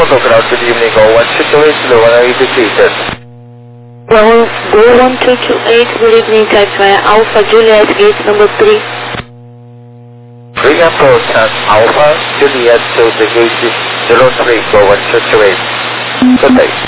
Echo Ground, good evening. Go 128, Zulu 1, are you depleted? Go 1228, good evening, type via Alpha Juliet, gate number 3. Bring approach at Alpha Juliet to the gate 03, go 128. Good day.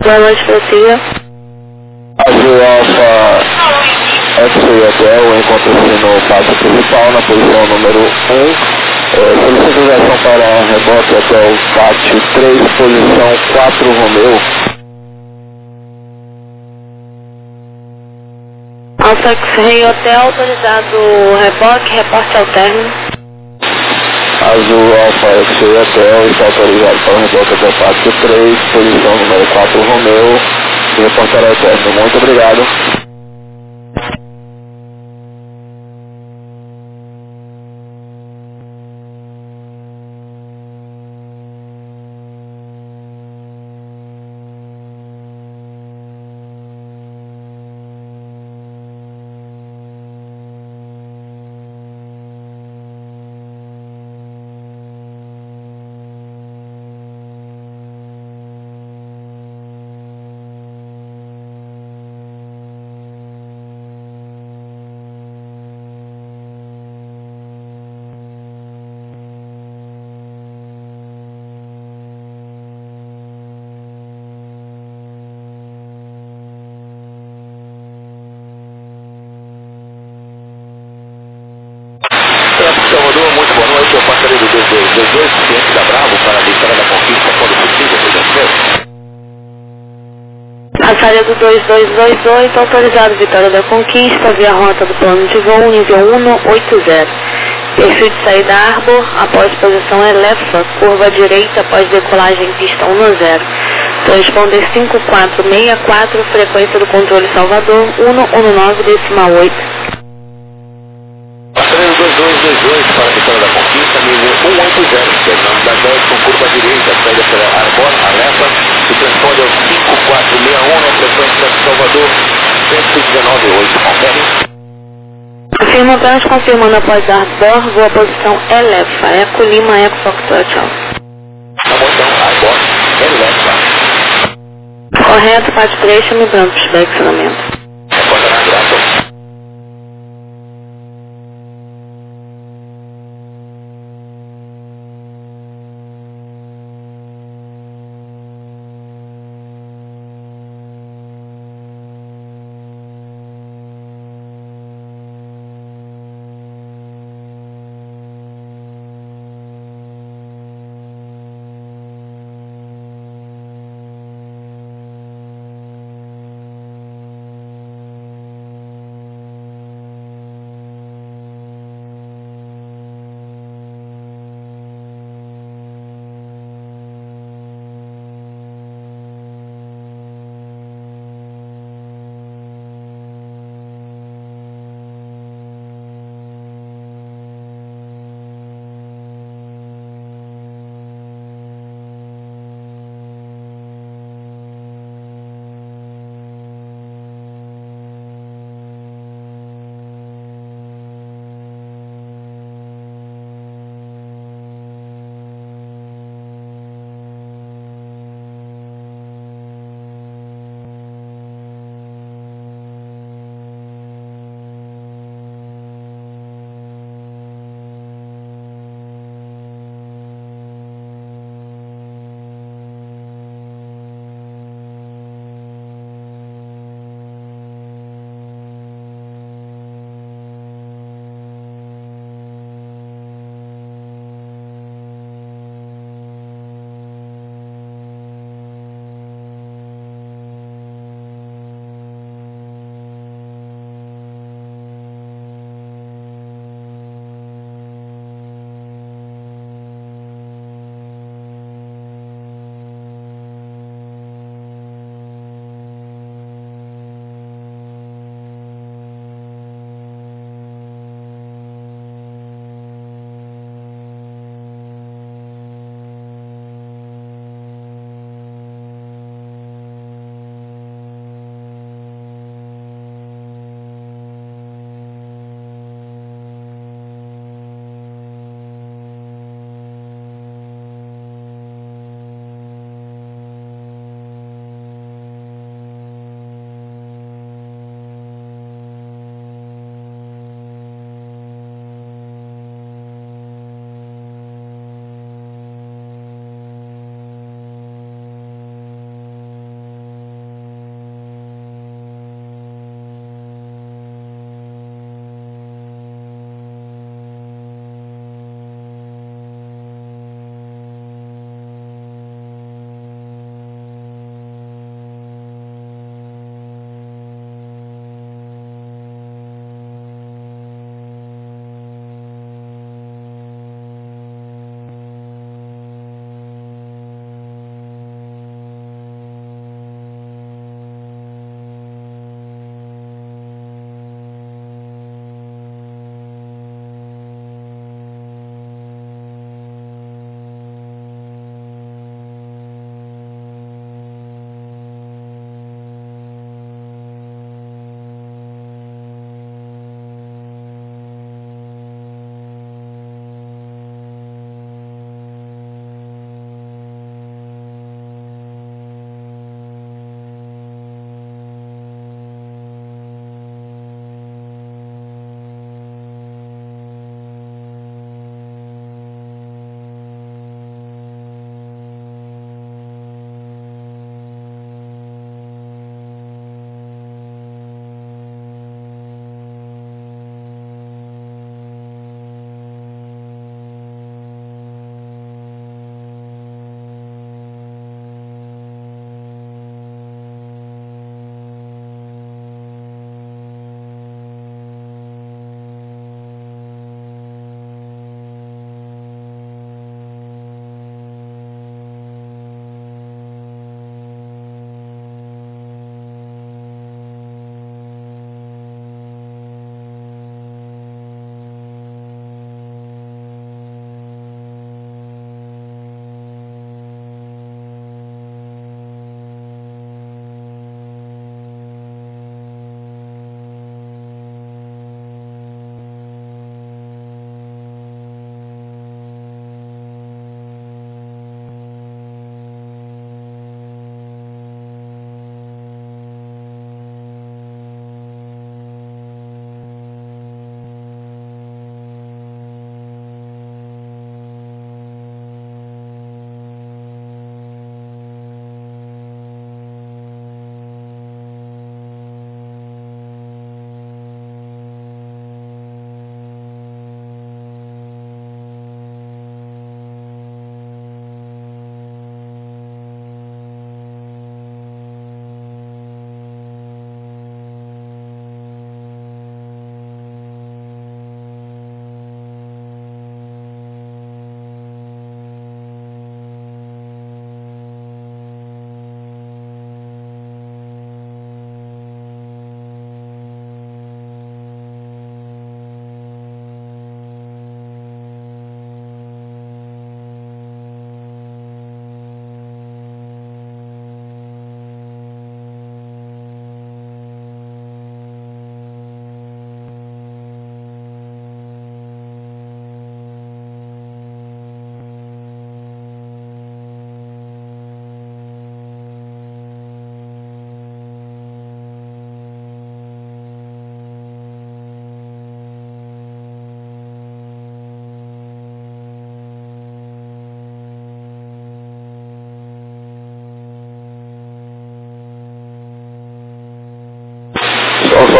Boa noite, prossiga. Azul Alfa X-Ray Hotel, encontra-se no pátio principal, na posição número 1. Solicito ligação para rebote hotel pátio 3, posição 4 Romeu. Alfa X-Ray Hotel, autorizado reboque, reporte ao término. Azul Alfa X-Ray Hotel, está autorizado para o rebote hotel pátio 3, posição número 4 Romeu. Reportar ao término. Muito obrigado. Salvador, muito boa noite. Eu passarei do 2222, cliente da Bravo, para a Vitória da Conquista, quando possível, por gentileza. Passaria do 2222, autorizado Vitória da Conquista, via rota do plano de voo, nível 180. Perfil de saída Arbor, após posição Elefa, curva à direita, após decolagem pista 10. Transponder 5464, frequência do controle Salvador, 119,8. Passaria do 2222 para a Vitória da Conquista, nível 180, Fernando da 10 com curva à direita, saída pela Arbor, Elefa, e transponder 5461 na frequência Salvador 119,8. Confere. Afirma apenas confirmando após Arbor, voa posição Elefa, Eco Lima, Eco Foxtrot Alfa. Na moção Arbor, Elefa. Correto, parte 3, chame branco, direcionamento. Recordará, graças.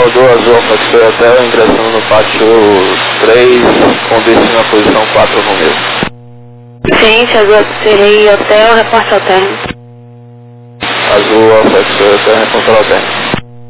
Salvador, Azul Alfa X-Ray Hotel, ingressando no pátio 3, com destino à posição 4 no meu. Ciente, Azul X-Ray Hotel, reporte ao térreo. Azul Alfa X-Ray Hotel, reporte ao térreo.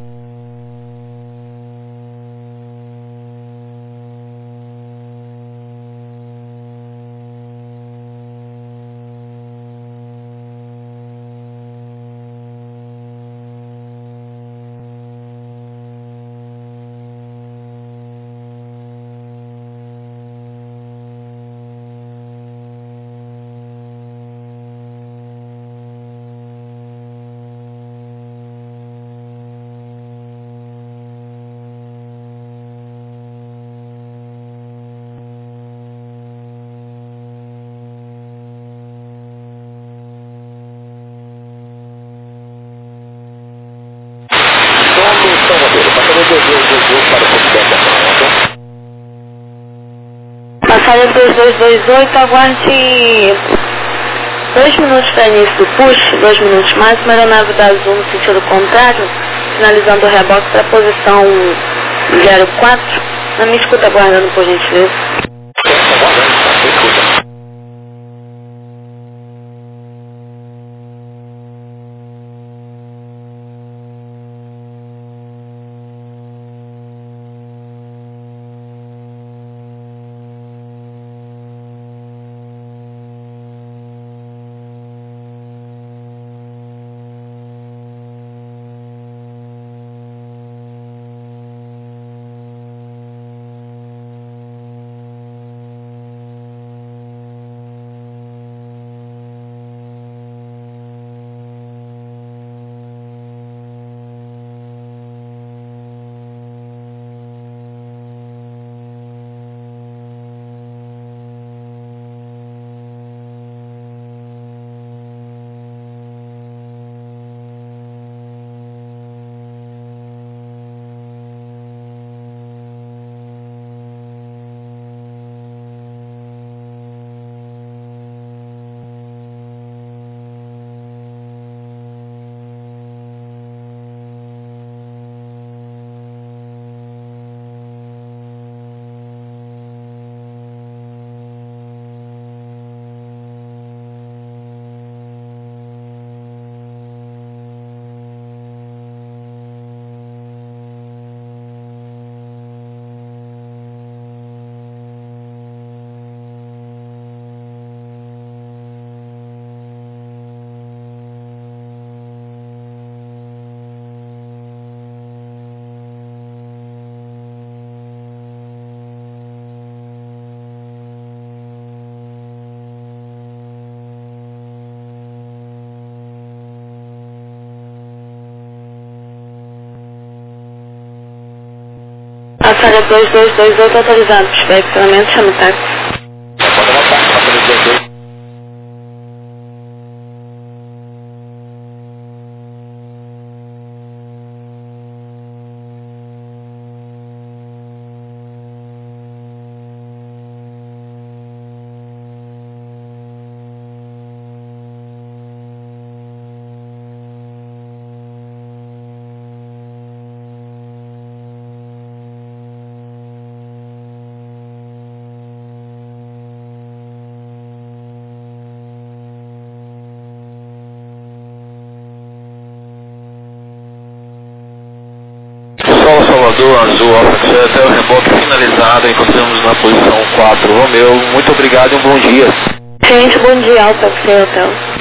Passada 2228, aguante 2 minutos para início do push, 2 minutos máximo, aeronave da Azul no sentido contrário, finalizando o reboque para a posição 04. Não me escuta aguardando, por gentileza. Passada 2228, autorizado. Espectramento, chama o táxi. Salvador, Azul Alfa X-Ray Hotel, reboque finalizado, encontramos na posição 4 Romeu. Muito obrigado e um bom dia. Gente, bom dia, Alfa X-Ray Hotel.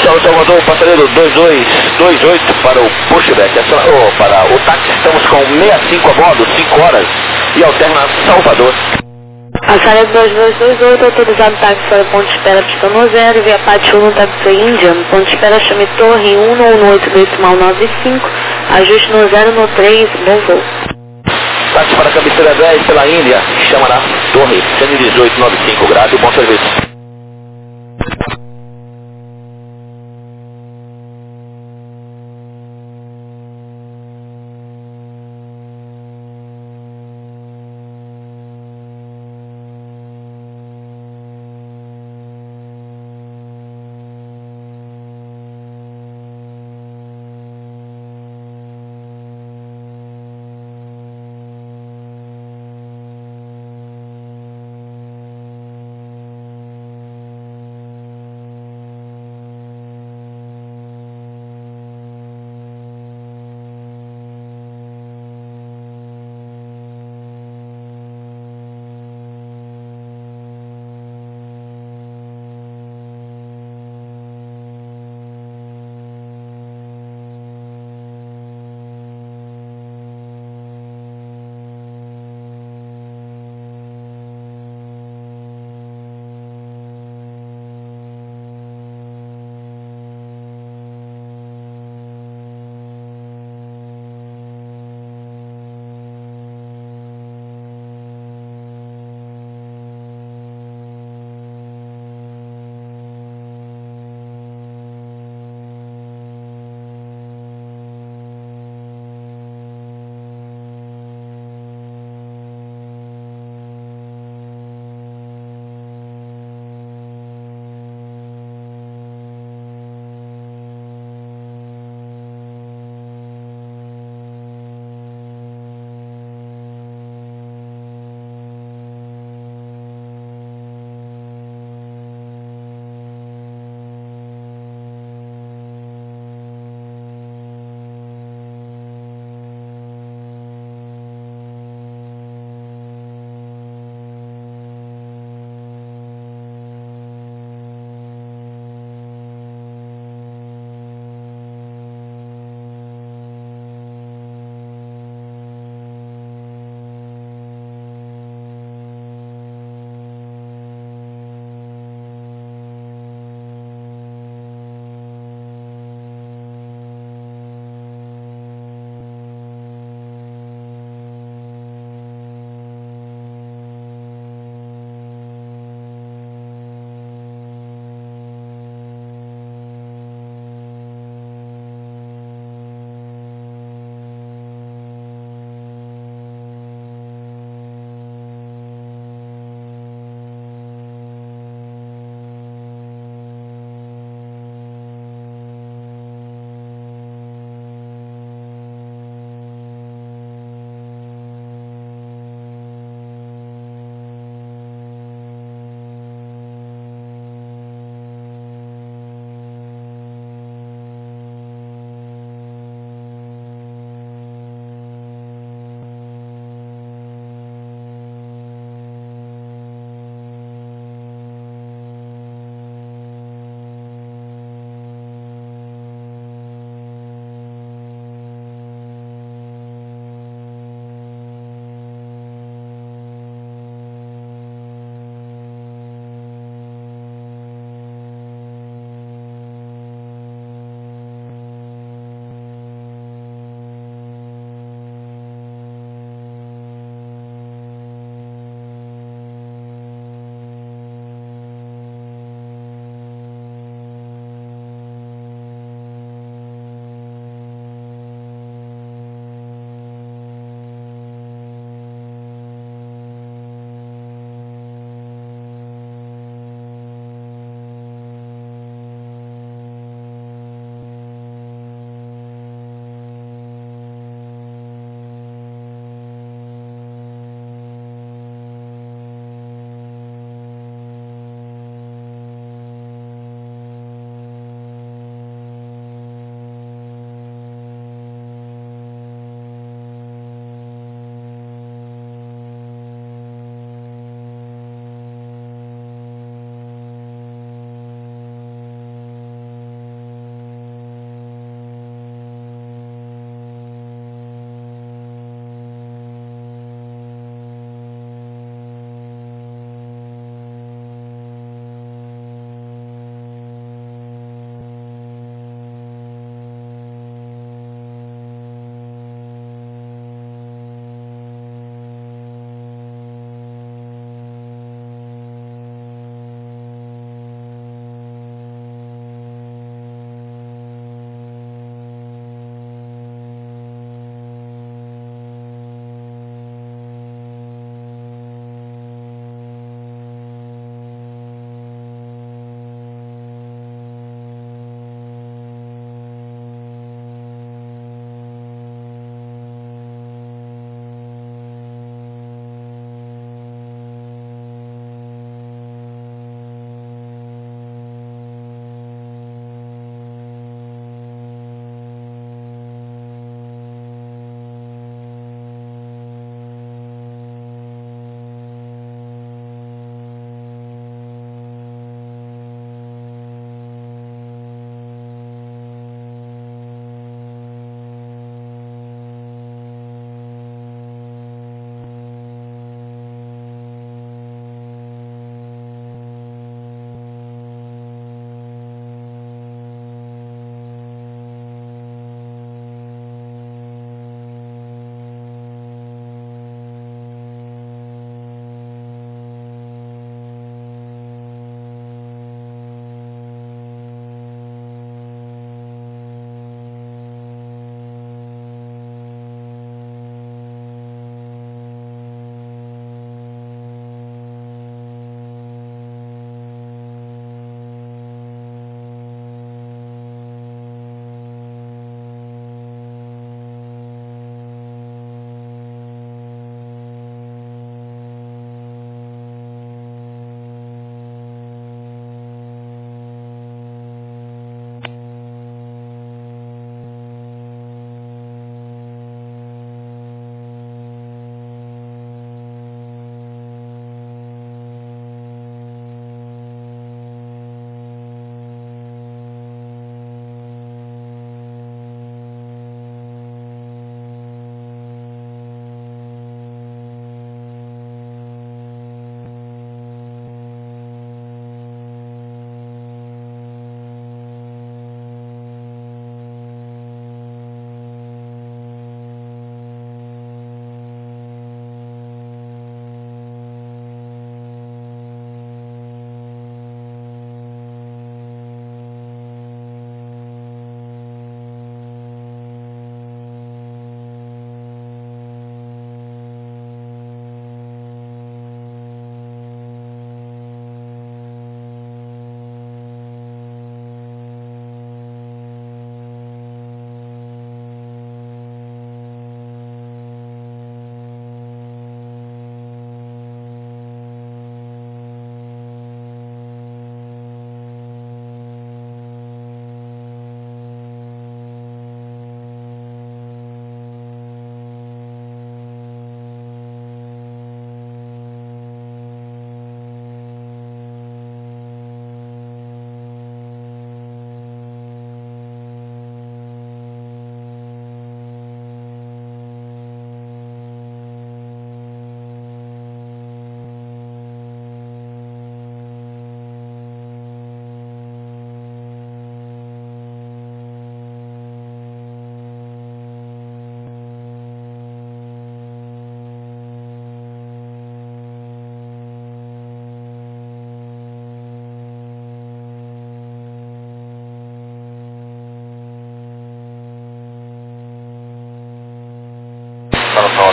Charles Salvador, passageiro 2228 para o pushback, para o táxi, estamos com 65 a bordo, 5 horas, e alterna Salvador. Passagem 2228, autorizado táxi para ponto de espera pista no 0, via Pátio 1 no táxi Indian, ponto de espera chame Torre 1 no 8 decimal 95, ajuste no 0 no 3, bom voo. Táxi para a cabeceira 10 pela Índia, chama na Torre 11895 graus, bom serviço.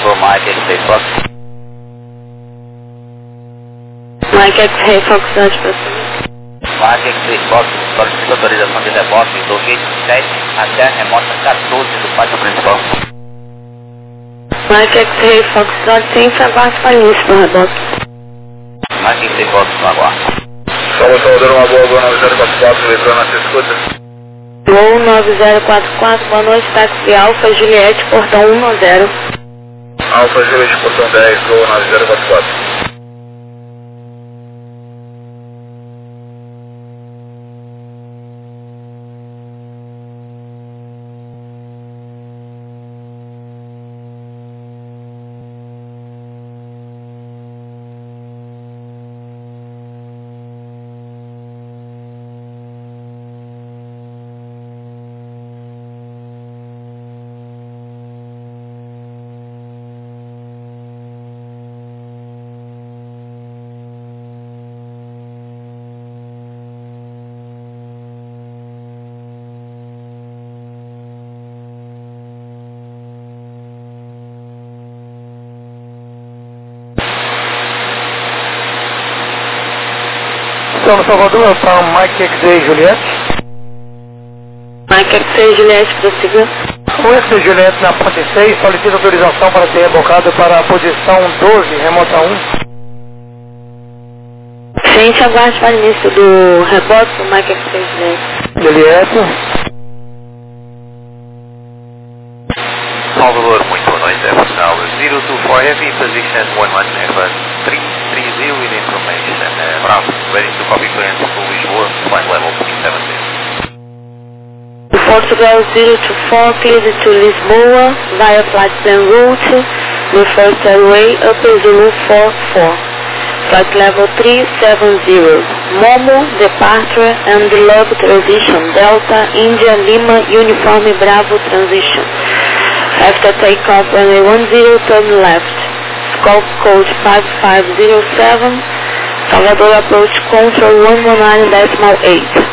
Bravo, Mike X-Ray Fox. Mike X-Ray Fox, pode prosseguir. Mike X-Ray Fox, solicita autorização de reboque do gate 7 até a remota 14 do pátio principal. Mike X-Ray Fox, sem aguarde para início do reboque. Mike X-Ray Fox, no aguardo. Salvador, uma boa 9044, letrando na escuta. Voo 9044, boa noite, táxi Alfa Juliette, portão 10. Alfa Juliette, portão 10, voo 9044. Então, Salvador, para Mike X-Ray Juliette. Mike X-Ray Juliette, prossiga. O X-Ray Juliette na ponte 6 solicita autorização para ser rebocado para a posição 12, remota 1. Gente, aguarde para início do reboque do Mike X-Ray Juliette. Juliette. Salvador, muito boa noite, é final 024 Heavy, position 11, Airbus 330 with information, Bravo, ready to copy clearance to Lisboa, flight level 370. Portugal 024, cleared to Lisboa, via flight plan route, the first airway, Upper Zulu 44. Flight level 370, Momo, departure and log transition, Delta, India, Lima, Uniform Bravo transition. After takeoff, runway 10, turn left. Scope code 5507, Salvador approach control 119.8.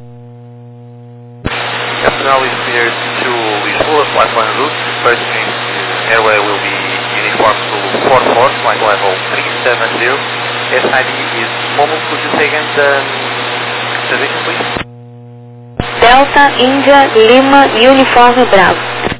Now is cleared to Lisboa, flight line route, first airway will be uniform to 44, flight level 370. SID is Momo, could you say again the position please? Delta, India, Lima, Uniform Bravo.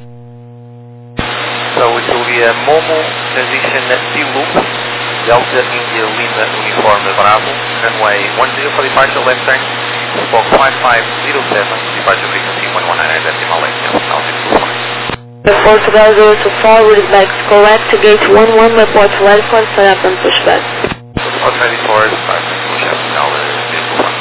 So it will be a Momo transition T-loop, Delta, India, Lima, Uniform Bravo, runway 10 for departure left turn, Squawk 5507, departure frequency 119 decimal 8, now 625. Portugal 024, route back correct, gate 11, report ready for setup and pushback. Report ready for start and push up, now 625.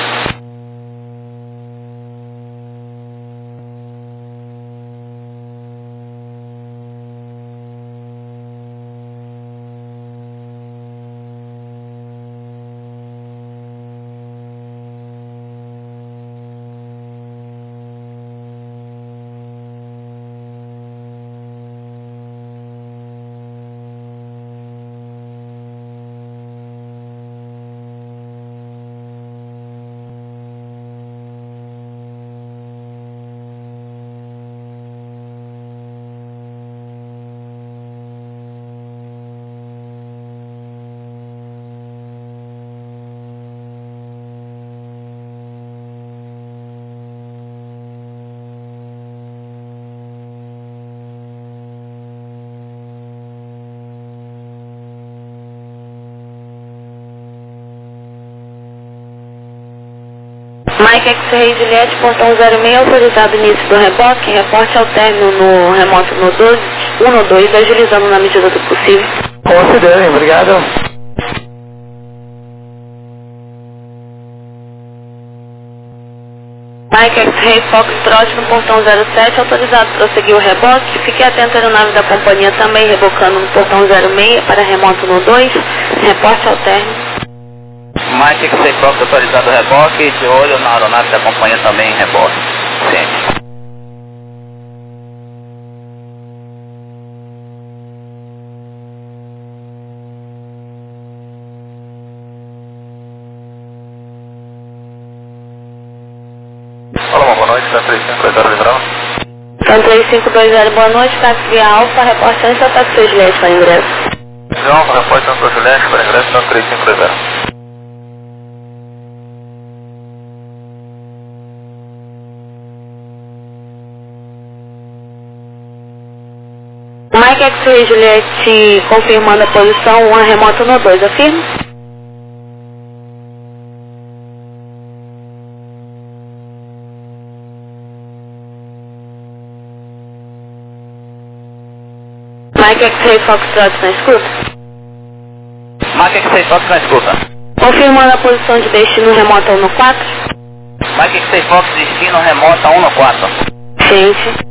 Mike X-Ray Juliette, portão 06, autorizado início do reboque, reporte ao término no remoto no 12, agilizando na medida do possível. Considerem, obrigado. Mike X-Ray Foxtrot no portão 07, autorizado a prosseguir o reboque. Fique atento à aeronave da companhia também rebocando no portão 06 para remoto no 2, reporte ao término. Mike X-Ray Fox, autorizado o reboque, de olho na aeronave da companhia também em reboque. Ciente. Alô, boa noite, está 35, Vitória Liberal. Então 3520, boa noite, táxi via Alfa, reporte antes da táxi Juliette para ingresso. Via Alfa, reporte antes da Juliette para ingresso, então 3520. Mike X-Ray Juliette confirmando a posição 1, remoto no 2, afirma? Mike X-Ray Foxtrot na escuta? Mike X-Ray Fox na escuta. Confirmando a posição de destino remota 1 no 4? Mike X-Ray Fox, destino remota 1 no 4. Gente.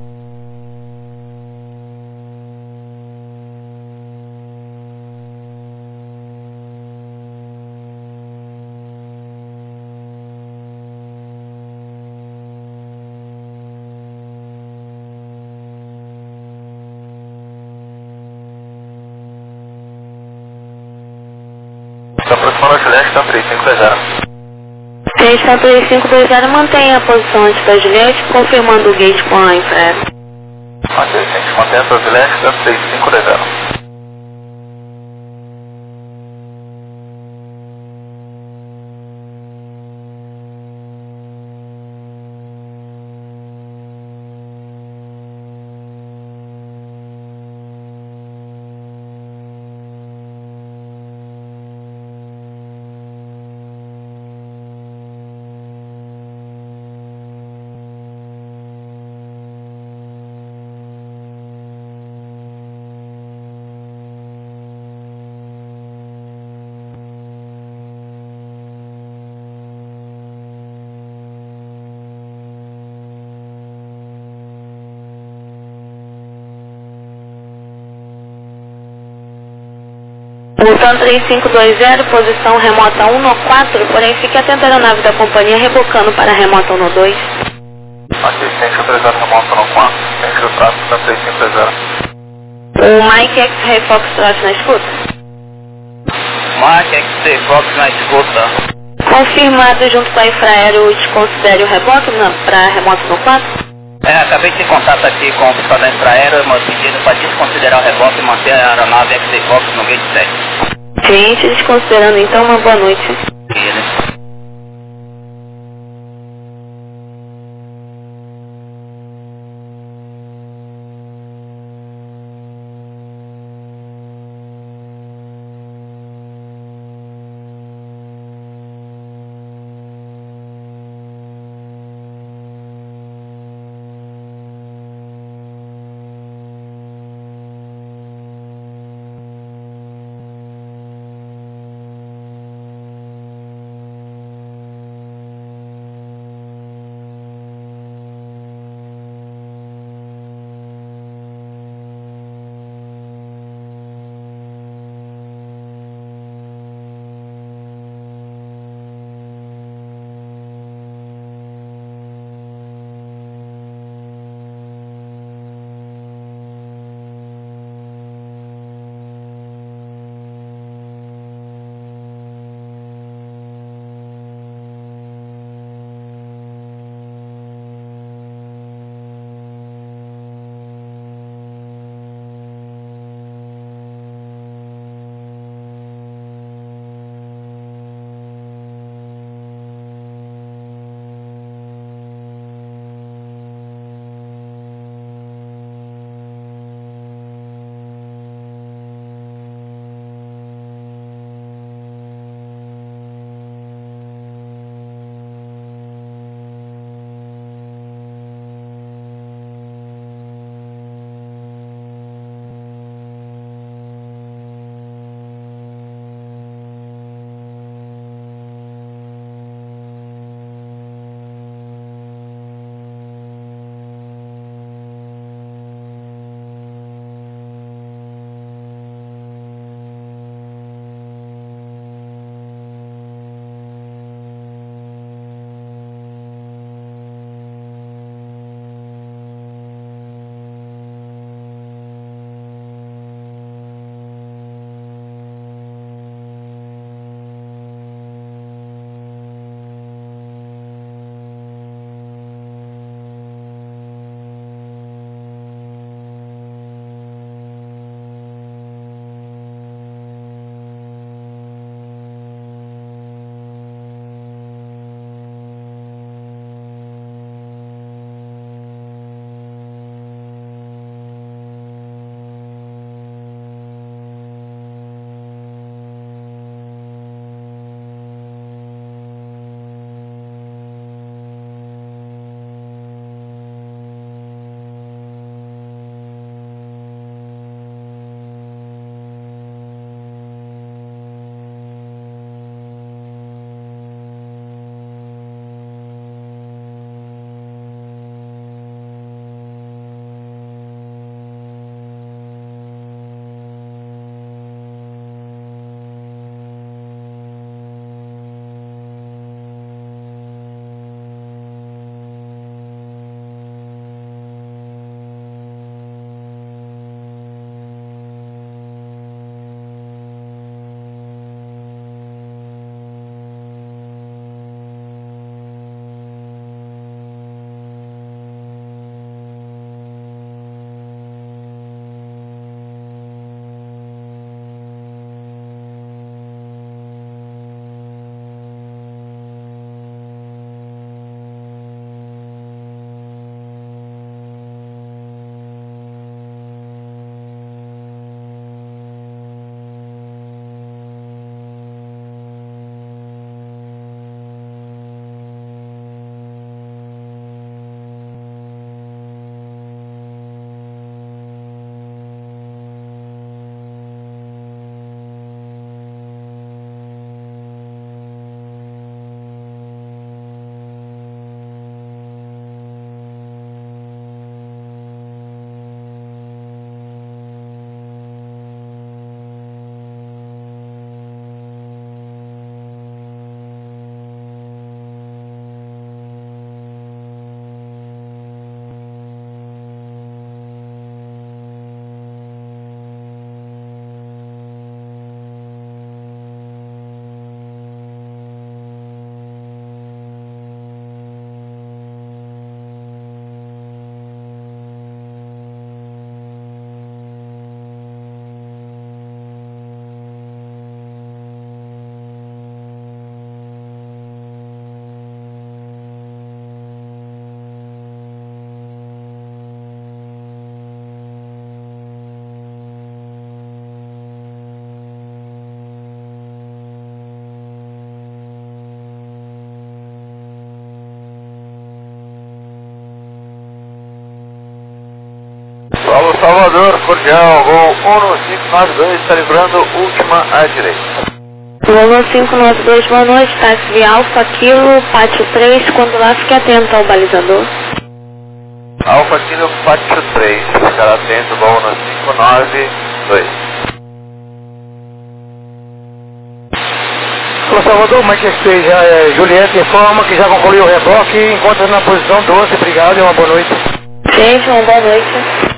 Está aproximando a Juliette, então 3520. Então 3520, mantenha a posição antes da Juliette, confirmando o gate com a infraero. Ok, gente, mantenha a sua Juliette, então 3520. Então 3520, posição remota 1 no 4, porém fique atento à aeronave da companhia rebocando para a remota 1 no 2. Ok, gente, autorizado remota no 4. Gente, o tráfego está 3520. O Mike X-Ray Foxtrot na escuta? Mike X-Ray Fox na escuta. Confirmado junto com a infraero, desconsidere o rebote para a remota no 4? Acabei de ter contato aqui com o oficial da Infraero, mas pedindo para desconsiderar o reboque e manter a aeronave X-Ray Fox no gate 7. Gente, desconsiderando então, uma boa noite. Beleza. Salvador, cordial, voo 1592, está livrando última à direita. Voo 1592, boa noite, táxi via Alfa Kilo, pátio 3, quando lá fique atento ao balizador. Alfa Kilo, pátio 3, ficar atento, voo 1592. Alô, Salvador, Mike 6, Juliette informa que já concluiu o reboque e encontra na posição 12, obrigado e uma boa noite. Gente, uma boa noite.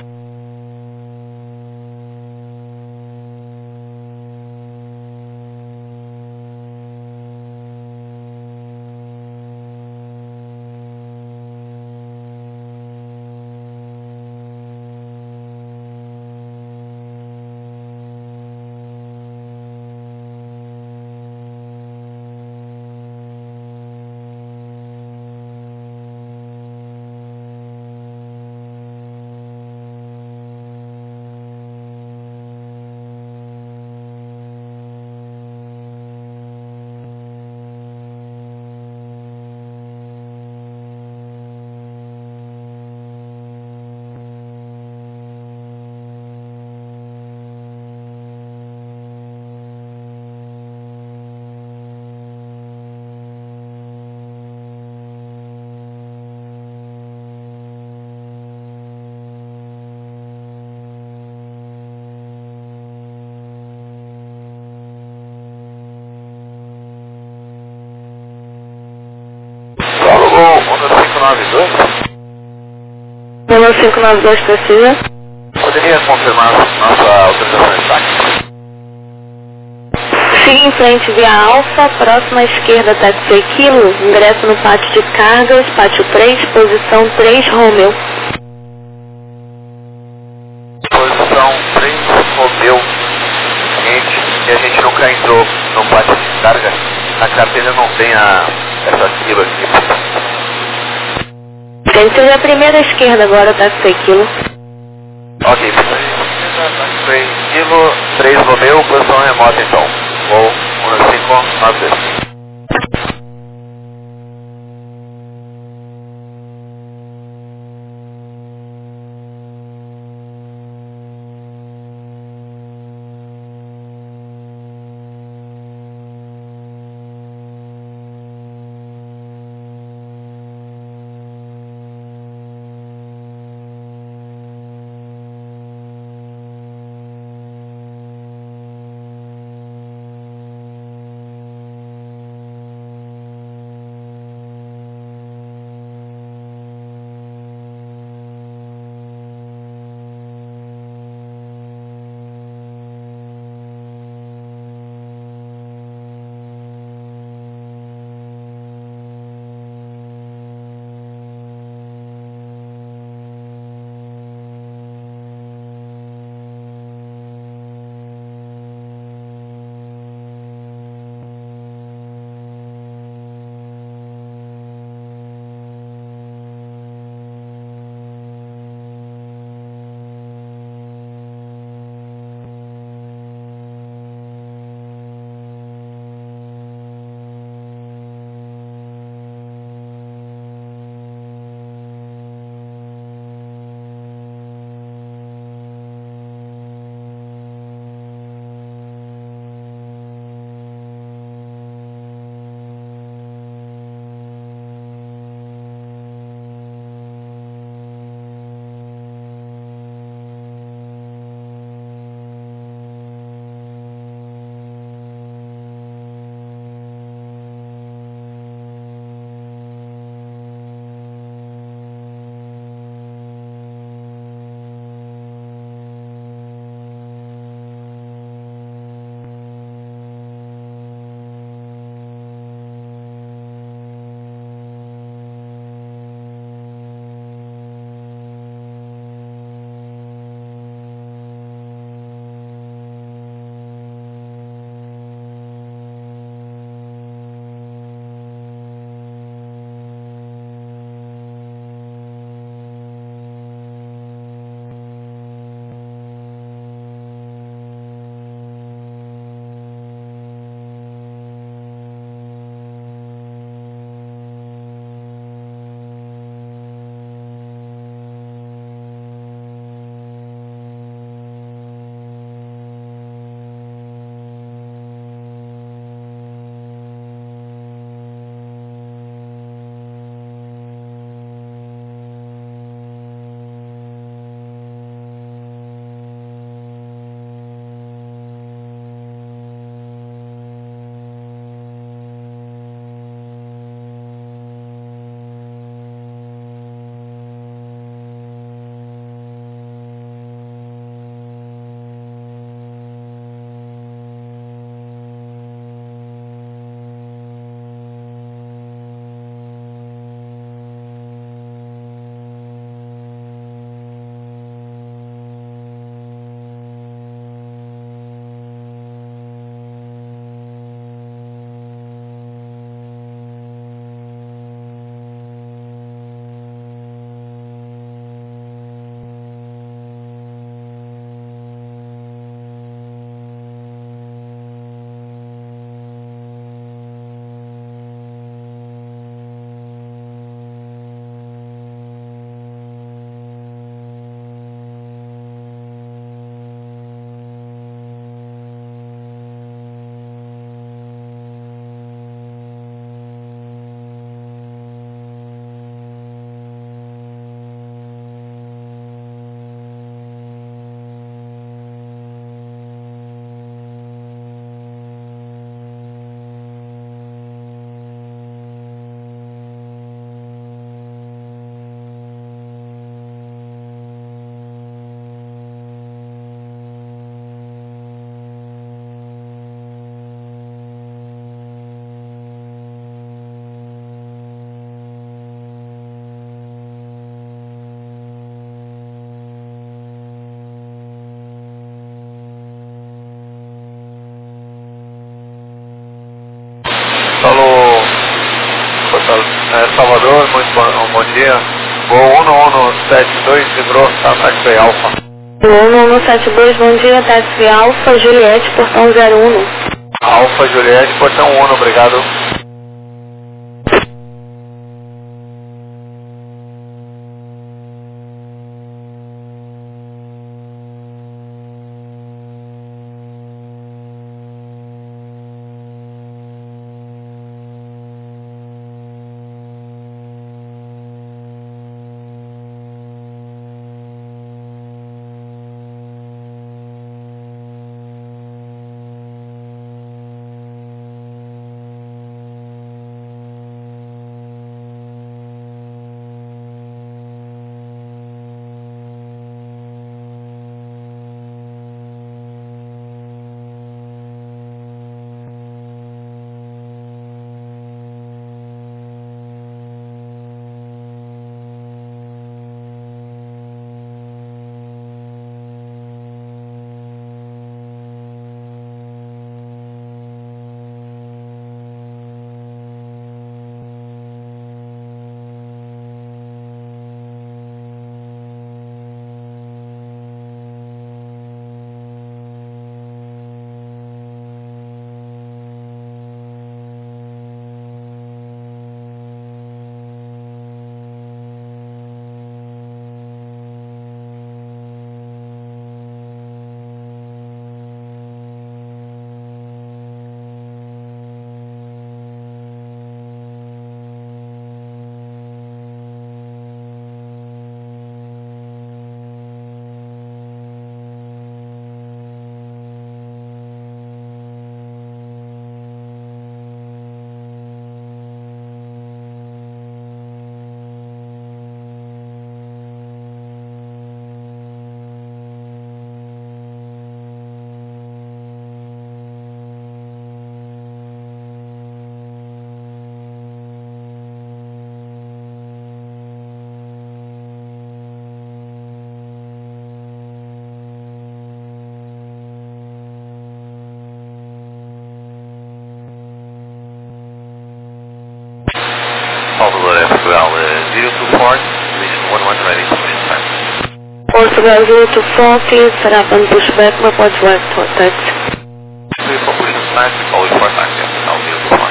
Voo 1592. Voo 1592 precisa. Poderia confirmar nossa autorização de táxi? Siga em frente via Alfa, próxima à esquerda, táxi Kilo, ingresso no pátio de cargas, pátio 3, posição 3, Romeu. Posição 3, Romeu. Seguinte, e a gente nunca entrou no pátio de carga. Na carteira não tem essa fila aqui. Tem que ser a primeira esquerda agora, táxi Kilo. Ok, foi Kilo 3 Romeu, posição remota então. Voo 1592. Salvador, muito bom dia. Voo 1172, livrou, táxi Alfa. 1172, bom dia, táxi Alfa, Juliette, portão 01. Alfa, Juliette, portão 1, obrigado. Salvador, Portugal 024, position 11 ready for push time. Portugal 024, set up and push back, reports west for taxi. Clear for push time, call for taxi, Portugal 024.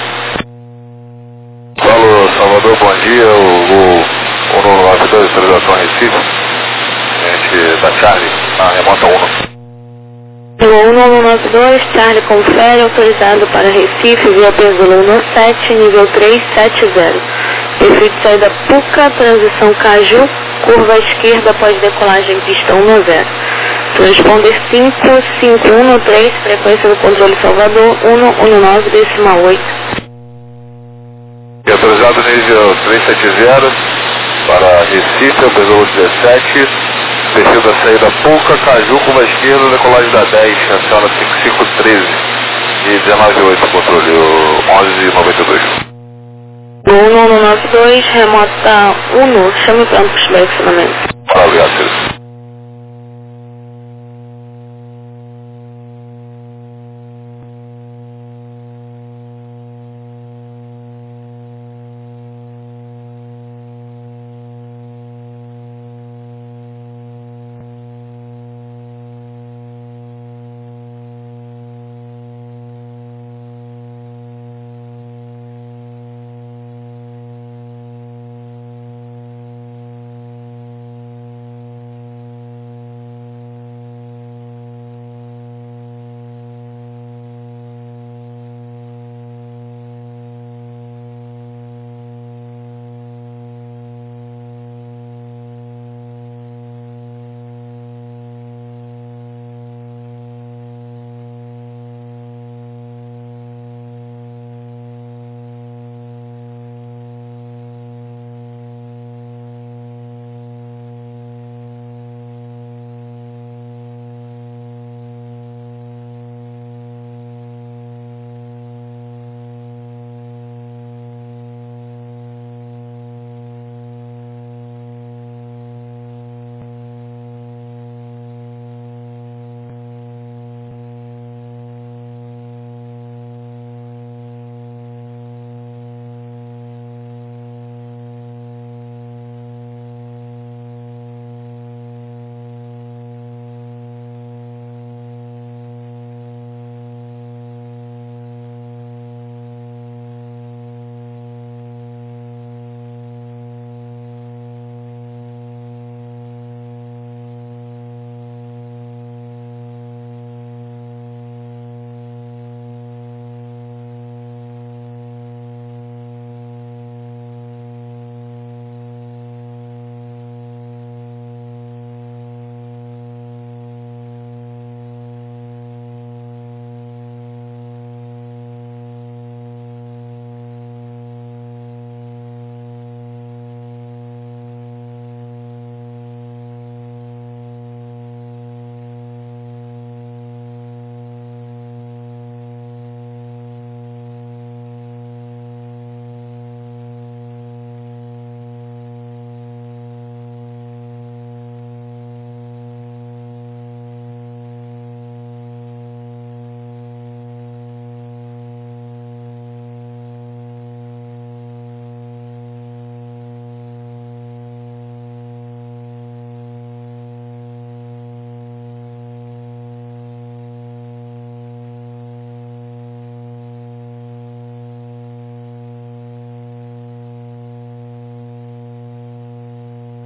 Alô, Salvador, bom dia. O 192, autorização Recife. Gente da Charlie, na remota 1. Voo 1192, Charlie confere, autorizado para Recife, via Pesola 17, nível 370. Perfil de saída Puca, transição Caju, curva à esquerda após decolagem pista 10. Transponder 5513, frequência do controle Salvador 119,8. E autorizado nível 370 para Recife, Pesola 17. Perfil da saída Puca, Caju, curva à esquerda, decolagem da 10, aciona 5513 e 19,8, controle 11,92. 1192, remota 1, chame para um pushback finalmente. Obrigado, senhor.